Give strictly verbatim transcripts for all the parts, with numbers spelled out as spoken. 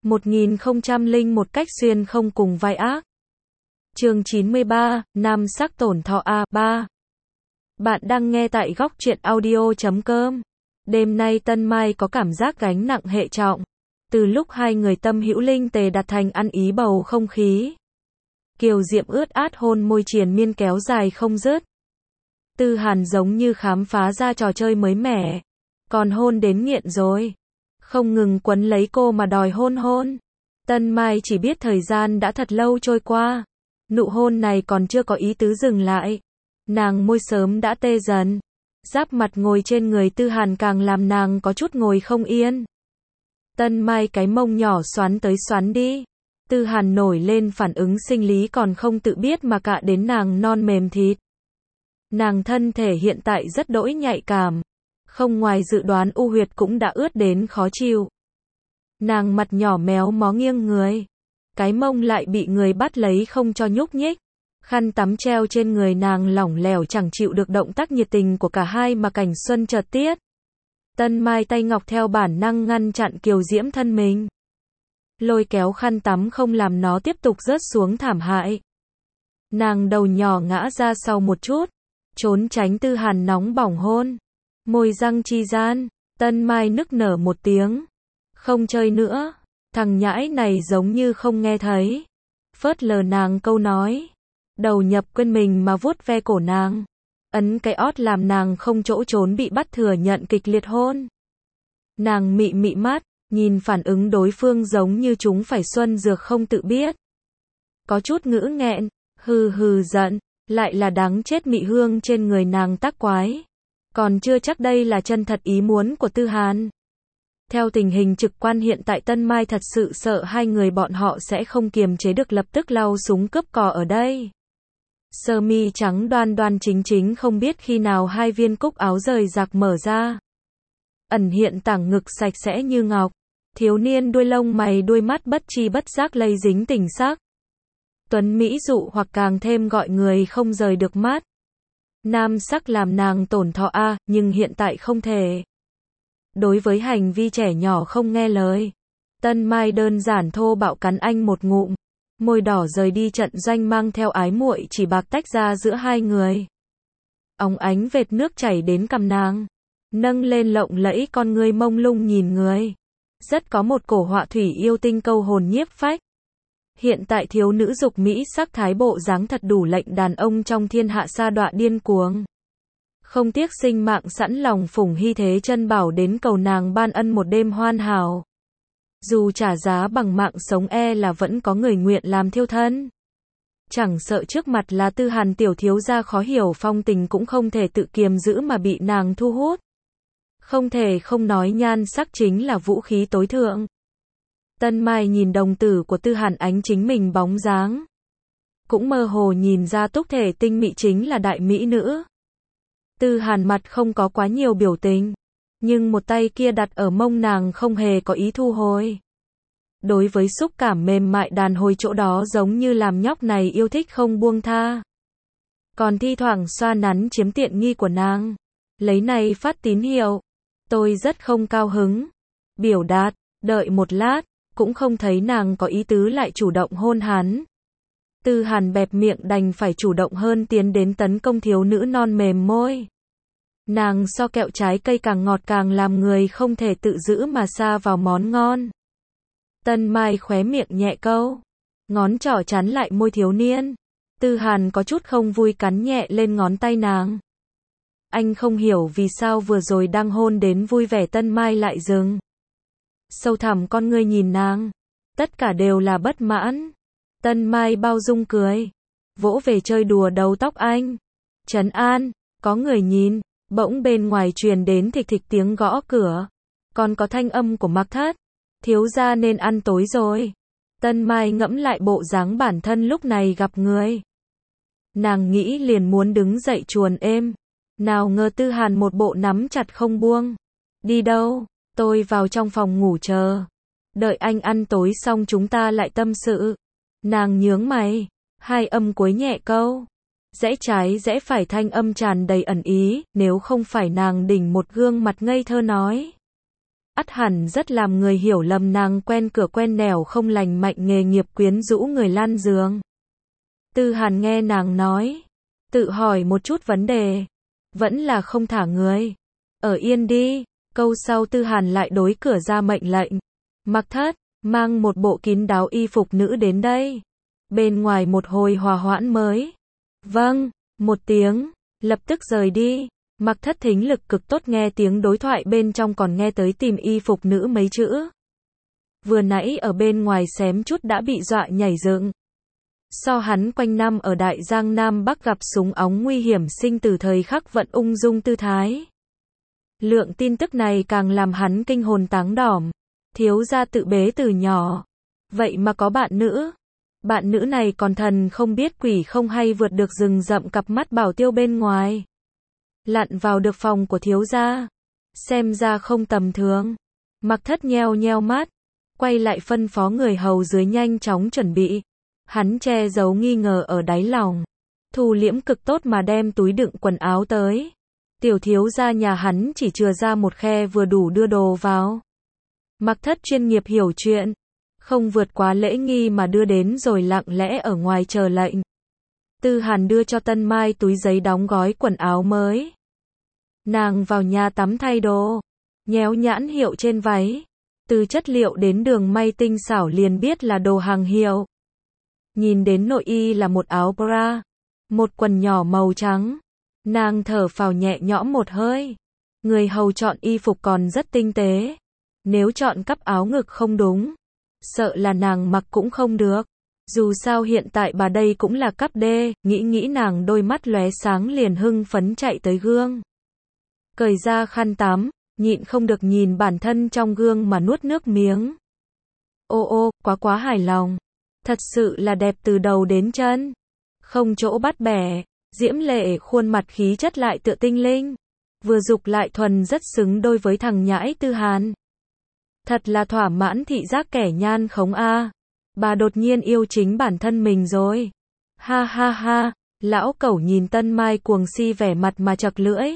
một nghìn không trăm lẻ một cách xuyên không cùng vai ác. Chương chín mươi ba, Nam sắc tổn thọ A ba. Bạn đang nghe tại góc truyện audio chấm com. Đêm nay Tân Mai có cảm giác gánh nặng hệ trọng. Từ lúc hai người tâm hữu linh tề đặt thành ăn ý bầu không khí. Kiều Diệm ướt át hôn môi triền miên kéo dài không dứt. Tư Hàn giống như khám phá ra trò chơi mới mẻ. Còn hôn đến nghiện rồi. Không ngừng quấn lấy cô mà đòi hôn hôn. Tân Mai chỉ biết thời gian đã thật lâu trôi qua. Nụ hôn này còn chưa có ý tứ dừng lại. Nàng môi sớm đã tê dần. Giáp mặt ngồi trên người Tư Hàn càng làm nàng có chút ngồi không yên. Tân Mai cái mông nhỏ xoắn tới xoắn đi. Tư Hàn nổi lên phản ứng sinh lý còn không tự biết mà cạ đến nàng non mềm thịt. Nàng thân thể hiện tại rất đỗi nhạy cảm. Không ngoài dự đoán u huyệt cũng đã ướt đến khó chịu. Nàng mặt nhỏ méo mó nghiêng người. Cái mông lại bị người bắt lấy không cho nhúc nhích. Khăn tắm treo trên người nàng lỏng lẻo chẳng chịu được động tác nhiệt tình của cả hai mà cảnh xuân chợt tiết. Tân Mai tay ngọc theo bản năng ngăn chặn Kiều Diễm thân mình. Lôi kéo khăn tắm không làm nó tiếp tục rớt xuống thảm hại. Nàng đầu nhỏ ngã ra sau một chút. Trốn tránh Tư Hàn nóng bỏng hôn. Môi răng chi gian. Tân Mai nức nở một tiếng. Không chơi nữa. Thằng nhãi này giống như không nghe thấy. Phớt lờ nàng câu nói. Đầu nhập quên mình mà vuốt ve cổ nàng. Ấn cái ót làm nàng không chỗ trốn bị bắt thừa nhận kịch liệt hôn. Nàng mị mị mắt. Nhìn phản ứng đối phương giống như chúng phải xuân dược không tự biết. Có chút ngữ nghẹn. Hừ hừ giận. Lại là đắng chết mị hương trên người nàng tác quái. Còn chưa chắc đây là chân thật ý muốn của Tư Hàn. Theo tình hình trực quan hiện tại Tân Mai thật sự sợ hai người bọn họ sẽ không kiềm chế được lập tức lau súng cướp cò ở đây. Sơ mi trắng đoan đoan chính chính không biết khi nào hai viên cúc áo rời rạc mở ra. Ẩn hiện tảng ngực sạch sẽ như ngọc. Thiếu niên đuôi lông mày đuôi mắt bất chi bất giác lây dính tình sắc. Tuấn Mỹ dụ hoặc càng thêm gọi người không rời được mắt. Nam sắc làm nàng tổn thọ a, nhưng hiện tại không thể. Đối với hành vi trẻ nhỏ không nghe lời, Tân Mai đơn giản thô bạo cắn anh một ngụm, môi đỏ rời đi trận doanh mang theo ái muội chỉ bạc tách ra giữa hai người. Óng ánh vệt nước chảy đến cằm nàng, nâng lên lộng lẫy con ngươi mông lung nhìn người. Rất có một cổ họa thủy yêu tinh câu hồn nhiếp phách. Hiện tại thiếu nữ dục mỹ sắc thái bộ dáng thật đủ lệnh đàn ông trong thiên hạ sa đọa điên cuồng. Không tiếc sinh mạng sẵn lòng phủng hy thế chân bảo đến cầu nàng ban ân một đêm hoan hảo. Dù trả giá bằng mạng sống e là vẫn có người nguyện làm thiêu thân. Chẳng sợ trước mặt là Tư Hàn tiểu thiếu gia khó hiểu phong tình cũng không thể tự kiềm giữ mà bị nàng thu hút. Không thể không nói nhan sắc chính là vũ khí tối thượng. Tân Mai nhìn đồng tử của Tư Hàn ánh chính mình bóng dáng. Cũng mơ hồ nhìn ra túc thể tinh mị chính là đại mỹ nữ. Tư Hàn mặt không có quá nhiều biểu tình. Nhưng một tay kia đặt ở mông nàng không hề có ý thu hồi. Đối với xúc cảm mềm mại đàn hồi chỗ đó giống như làm nhóc này yêu thích không buông tha. Còn thi thoảng xoa nắn chiếm tiện nghi của nàng. Lấy này phát tín hiệu. Tôi rất không cao hứng. Biểu đạt, đợi một lát. Cũng không thấy nàng có ý tứ lại chủ động hôn hắn. Tư Hàn bẹp miệng đành phải chủ động hơn tiến đến tấn công thiếu nữ non mềm môi. Nàng so kẹo trái cây càng ngọt càng làm người không thể tự giữ mà sa vào món ngon. Tân Mai khóe miệng nhẹ câu. Ngón trỏ chắn lại môi thiếu niên. Tư Hàn có chút không vui cắn nhẹ lên ngón tay nàng. Anh không hiểu vì sao vừa rồi đang hôn đến vui vẻ Tân Mai lại dừng. Sâu thẳm con ngươi nhìn nàng. Tất cả đều là bất mãn. Tân Mai bao dung cười. Vỗ về chơi đùa đầu tóc anh. Trấn an. Có người nhìn. Bỗng bên ngoài truyền đến thịch thịch tiếng gõ cửa. Còn có thanh âm của Mạc Thất. Thiếu gia nên ăn tối rồi. Tân Mai ngẫm lại bộ dáng bản thân lúc này gặp người. Nàng nghĩ liền muốn đứng dậy chuồn êm. Nào ngờ Tư Hàn một bộ nắm chặt không buông. Đi đâu? Tôi vào trong phòng ngủ chờ. Đợi anh ăn tối xong chúng ta lại tâm sự. Nàng nhướng mày. Hai âm cuối nhẹ câu. Rẽ trái rẽ phải thanh âm tràn đầy ẩn ý. Nếu không phải nàng đỉnh một gương mặt ngây thơ nói. ắt hẳn rất làm người hiểu lầm nàng quen cửa quen nẻo không lành mạnh nghề nghiệp quyến rũ người lan giường. Tư Hàn nghe nàng nói, tự hỏi một chút vấn đề, vẫn là không thả người. Ở yên đi, câu sau Tư Hàn lại đối cửa ra mệnh lệnh. Mặc Thất, mang một bộ kín đáo y phục nữ đến đây. Bên ngoài một hồi hòa hoãn mới. Vâng, một tiếng, lập tức rời đi. Mặc Thất thính lực cực tốt, nghe tiếng đối thoại bên trong còn nghe tới tìm y phục nữ mấy chữ. Vừa nãy ở bên ngoài xém chút đã bị dọa nhảy dựng. So hắn quanh năm ở Đại Giang Nam Bắc gặp súng ống nguy hiểm sinh tử thời khắc vận ung dung tư thái. Lượng tin tức này càng làm hắn kinh hồn táng đỏm. Thiếu gia tự bế từ nhỏ. Vậy mà có bạn nữ. Bạn nữ này còn thần không biết quỷ không hay vượt được rừng rậm cặp mắt bảo tiêu bên ngoài. Lặn vào được phòng của thiếu gia. Xem ra không tầm thường. Mặc Thất nheo nheo mắt. Quay lại phân phó người hầu dưới nhanh chóng chuẩn bị. Hắn che giấu nghi ngờ ở đáy lòng. Thu liễm cực tốt mà đem túi đựng quần áo tới. Tiểu thiếu gia nhà hắn chỉ chừa ra một khe vừa đủ đưa đồ vào. Mặc Thất chuyên nghiệp hiểu chuyện. Không vượt quá lễ nghi mà đưa đến rồi lặng lẽ ở ngoài chờ lệnh. Tư Hàn đưa cho Tân Mai túi giấy đóng gói quần áo mới. Nàng vào nhà tắm thay đồ. Nhéo nhãn hiệu trên váy. Từ chất liệu đến đường may tinh xảo liền biết là đồ hàng hiệu. Nhìn đến nội y là một áo bra. Một quần nhỏ màu trắng. Nàng thở phào nhẹ nhõm một hơi. Người hầu chọn y phục còn rất tinh tế. Nếu chọn cắp áo ngực không đúng, sợ là nàng mặc cũng không được. Dù sao hiện tại bà đây cũng là cắp đê, nghĩ nghĩ nàng đôi mắt lóe sáng liền hưng phấn chạy tới gương. Cởi ra khăn tắm, nhịn không được nhìn bản thân trong gương mà nuốt nước miếng. Ô ô, quá quá hài lòng. Thật sự là đẹp từ đầu đến chân. Không chỗ bắt bẻ, diễm lệ khuôn mặt khí chất lại tựa tinh linh. Vừa dục lại thuần rất xứng đôi với thằng nhãi Tư Hàn. Thật là thỏa mãn thị giác kẻ nhan khống a. Bà đột nhiên yêu chính bản thân mình rồi. Ha ha ha, lão cẩu nhìn Tân Mai cuồng si vẻ mặt mà chật lưỡi.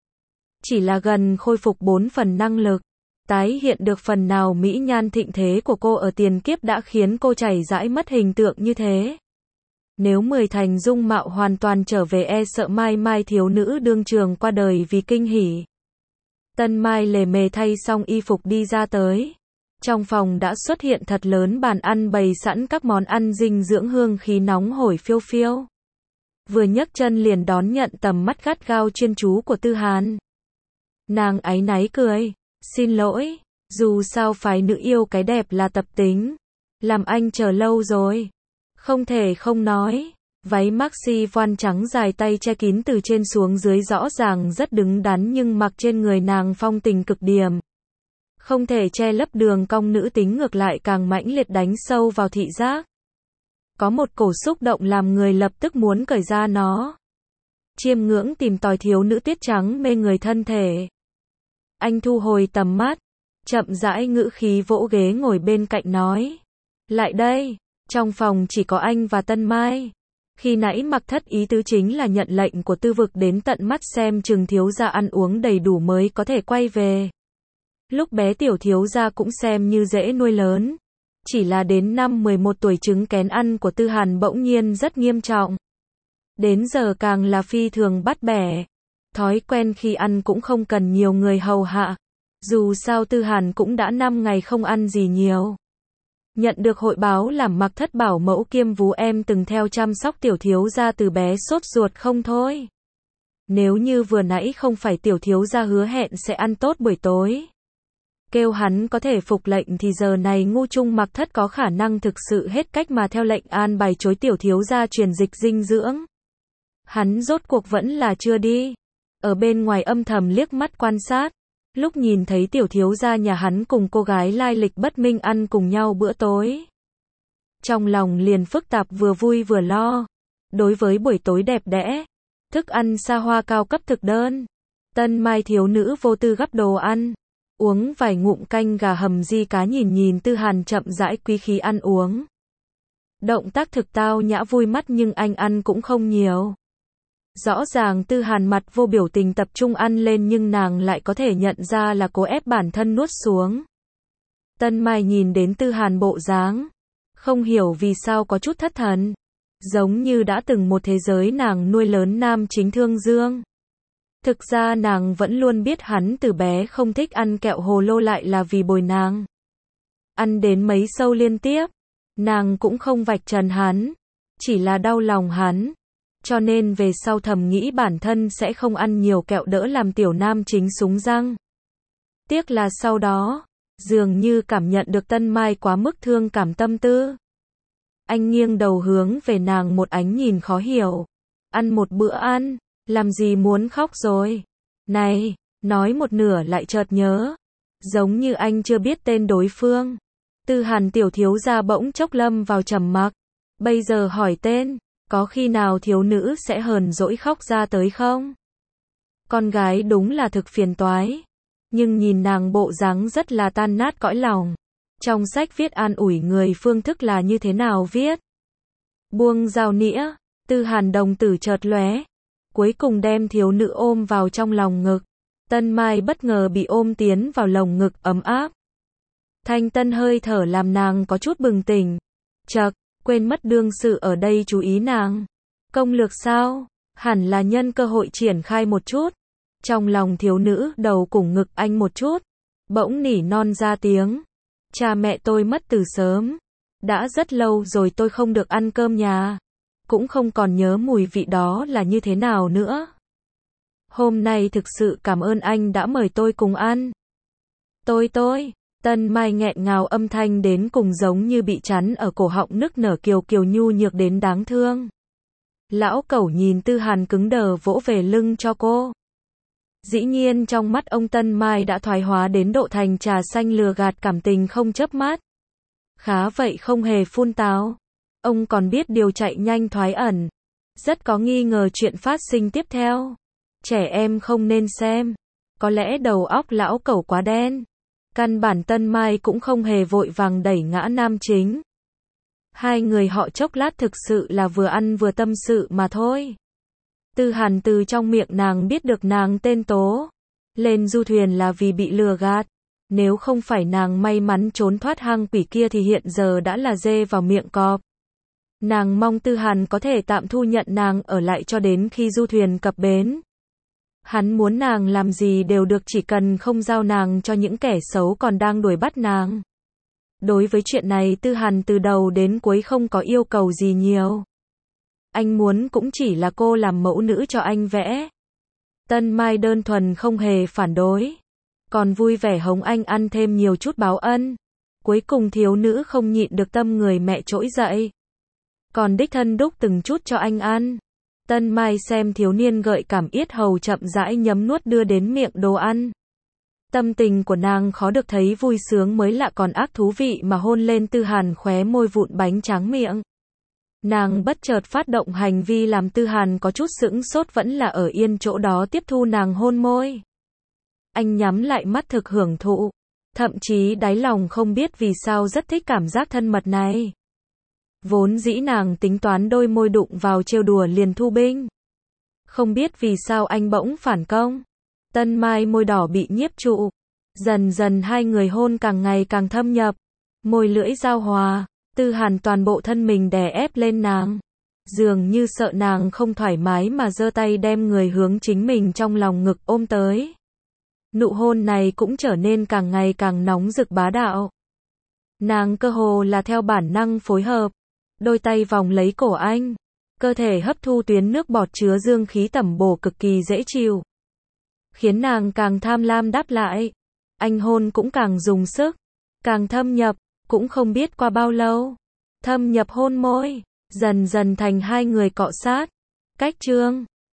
Chỉ là gần khôi phục bốn phần năng lực. Tái hiện được phần nào mỹ nhan thịnh thế của cô ở tiền kiếp đã khiến cô chảy dãi mất hình tượng như thế. Nếu mười thành dung mạo hoàn toàn trở về e sợ mai mai thiếu nữ đương trường qua đời vì kinh hỉ. Tân Mai lề mề thay xong y phục đi ra tới. Trong phòng đã xuất hiện thật lớn bàn ăn bày sẵn các món ăn dinh dưỡng hương khí nóng hổi phiêu phiêu. Vừa nhấc chân liền đón nhận tầm mắt gắt gao chuyên chú của Tư Hàn. Nàng áy náy cười. Xin lỗi, dù sao phái nữ yêu cái đẹp là tập tính. Làm anh chờ lâu rồi. Không thể không nói. Váy maxi voan trắng dài tay che kín từ trên xuống dưới rõ ràng rất đứng đắn nhưng mặc trên người nàng phong tình cực điểm. Không thể che lấp đường cong nữ tính ngược lại càng mãnh liệt đánh sâu vào thị giác. Có một cổ xúc động làm người lập tức muốn cởi ra nó. Chiêm ngưỡng tìm tòi thiếu nữ tuyết trắng mê người thân thể. Anh thu hồi tầm mắt, chậm rãi ngữ khí vỗ ghế ngồi bên cạnh nói. Lại đây, trong phòng chỉ có anh và Tân Mai. Khi nãy Mặc Thất ý tứ chính là nhận lệnh của Tư Vực đến tận mắt xem chừng thiếu gia ăn uống đầy đủ mới có thể quay về. Lúc bé tiểu thiếu gia cũng xem như dễ nuôi lớn. Chỉ là đến năm mười một tuổi chứng kén ăn của Tư Hàn bỗng nhiên rất nghiêm trọng. Đến giờ càng là phi thường bắt bẻ. Thói quen khi ăn cũng không cần nhiều người hầu hạ. Dù sao Tư Hàn cũng đã năm ngày không ăn gì nhiều. Nhận được hội báo làm Mặc Thất bảo mẫu kiêm vú em từng theo chăm sóc tiểu thiếu gia từ bé sốt ruột không thôi. Nếu như vừa nãy không phải tiểu thiếu gia hứa hẹn sẽ ăn tốt buổi tối. Kêu hắn có thể phục lệnh thì giờ này ngu trung Mặc Thất có khả năng thực sự hết cách mà theo lệnh an bài chối tiểu thiếu gia truyền dịch dinh dưỡng. Hắn rốt cuộc vẫn là chưa đi. Ở bên ngoài âm thầm liếc mắt quan sát. Lúc nhìn thấy tiểu thiếu gia nhà hắn cùng cô gái lai lịch bất minh ăn cùng nhau bữa tối. Trong lòng liền phức tạp vừa vui vừa lo. Đối với buổi tối đẹp đẽ, thức ăn xa hoa cao cấp thực đơn. Tân Mai thiếu nữ vô tư gắp đồ ăn. Uống vài ngụm canh gà hầm di cá nhìn nhìn Tư Hàn chậm rãi quý khí ăn uống. Động tác thực tao nhã vui mắt nhưng anh ăn cũng không nhiều. Rõ ràng Tư Hàn mặt vô biểu tình tập trung ăn lên nhưng nàng lại có thể nhận ra là cố ép bản thân nuốt xuống. Tân Mai nhìn đến Tư Hàn bộ dáng, không hiểu vì sao có chút thất thần. Giống như đã từng một thế giới nàng nuôi lớn nam chính Thương Dương. Thực ra nàng vẫn luôn biết hắn từ bé không thích ăn kẹo hồ lô lại là vì bồi nàng. Ăn đến mấy sâu liên tiếp, nàng cũng không vạch trần hắn, chỉ là đau lòng hắn. Cho nên về sau thầm nghĩ bản thân sẽ không ăn nhiều kẹo đỡ làm tiểu nam chính súng răng. Tiếc là sau đó, dường như cảm nhận được Tân Mai quá mức thương cảm tâm tư. Anh nghiêng đầu hướng về nàng một ánh nhìn khó hiểu. Ăn một bữa ăn, làm gì muốn khóc rồi? Này, nói một nửa lại chợt nhớ. Giống như anh chưa biết tên đối phương. Tư Hàn tiểu thiếu gia bỗng chốc lâm vào trầm mặc. Bây giờ hỏi tên, có khi nào thiếu nữ sẽ hờn dỗi khóc ra tới không? Con gái đúng là thực phiền toái. Nhưng nhìn nàng bộ dáng rất là tan nát cõi lòng. Trong sách viết an ủi người phương thức là như thế nào viết? Buông dao nĩa, Tư Hàn đồng tử chợt lóe, cuối cùng đem thiếu nữ ôm vào trong lòng ngực. Tân Mai bất ngờ bị ôm tiến vào lồng ngực ấm áp. Thanh tân hơi thở làm nàng có chút bừng tỉnh. Chậc, quên mất đương sự ở đây chú ý nàng. Công lược sao? Hẳn là nhân cơ hội triển khai một chút. Trong lòng thiếu nữ đầu cùng ngực anh một chút. Bỗng nỉ non ra tiếng. Cha mẹ tôi mất từ sớm. Đã rất lâu rồi tôi không được ăn cơm nhà. Cũng không còn nhớ mùi vị đó là như thế nào nữa. Hôm nay thực sự cảm ơn anh đã mời tôi cùng ăn. Tôi tôi, Tân Mai nghẹn ngào âm thanh đến cùng giống như bị chắn ở cổ họng nức nở kiều kiều nhu nhược đến đáng thương. Lão cẩu nhìn Tư Hàn cứng đờ vỗ về lưng cho cô. Dĩ nhiên trong mắt ông Tân Mai đã thoái hóa đến độ thành trà xanh lừa gạt cảm tình không chớp mắt. Khá vậy không hề phun táo. Ông còn biết điều chạy nhanh thoái ẩn. Rất có nghi ngờ chuyện phát sinh tiếp theo. Trẻ em không nên xem. Có lẽ đầu óc lão cẩu quá đen. Căn bản Tân Mai cũng không hề vội vàng đẩy ngã nam chính. Hai người họ chốc lát thực sự là vừa ăn vừa tâm sự mà thôi. Tư Hàn từ trong miệng nàng biết được nàng tên Tố. Lên du thuyền là vì bị lừa gạt. Nếu không phải nàng may mắn trốn thoát hang quỷ kia thì hiện giờ đã là dê vào miệng cọp. Nàng mong Tư Hàn có thể tạm thu nhận nàng ở lại cho đến khi du thuyền cập bến. Hắn muốn nàng làm gì đều được chỉ cần không giao nàng cho những kẻ xấu còn đang đuổi bắt nàng. Đối với chuyện này Tư Hàn từ đầu đến cuối không có yêu cầu gì nhiều. Anh muốn cũng chỉ là cô làm mẫu nữ cho anh vẽ. Tân Mai đơn thuần không hề phản đối. Còn vui vẻ hống anh ăn thêm nhiều chút báo ân. Cuối cùng thiếu nữ không nhịn được tâm người mẹ trỗi dậy. Còn đích thân đúc từng chút cho anh ăn. Tân Mai xem thiếu niên gợi cảm yết hầu chậm rãi nhấm nuốt đưa đến miệng đồ ăn. Tâm tình của nàng khó được thấy vui sướng mới lạ còn ác thú vị mà hôn lên Tư Hàn khóe môi vụn bánh tráng miệng. Nàng bất chợt phát động hành vi làm Tư Hàn có chút sững sốt vẫn là ở yên chỗ đó tiếp thu nàng hôn môi. Anh nhắm lại mắt thực hưởng thụ. Thậm chí đáy lòng không biết vì sao rất thích cảm giác thân mật này. Vốn dĩ nàng tính toán đôi môi đụng vào trêu đùa liền thu binh. Không biết vì sao anh bỗng phản công. Tân Mai môi đỏ bị nhiếp trụ. Dần dần hai người hôn càng ngày càng thâm nhập. Môi lưỡi giao hòa. Tư Hàn toàn bộ thân mình đè ép lên nàng. Dường như sợ nàng không thoải mái mà giơ tay đem người hướng chính mình trong lòng ngực ôm tới. Nụ hôn này cũng trở nên càng ngày càng nóng rực bá đạo. Nàng cơ hồ là theo bản năng phối hợp. Đôi tay vòng lấy cổ anh. Cơ thể hấp thu tuyến nước bọt chứa dương khí tẩm bổ cực kỳ dễ chịu. Khiến nàng càng tham lam đáp lại. Anh hôn cũng càng dùng sức. Càng thâm nhập. Cũng không biết qua bao lâu. Thâm nhập hôn môi. Dần dần thành hai người cọ sát. Cách chương.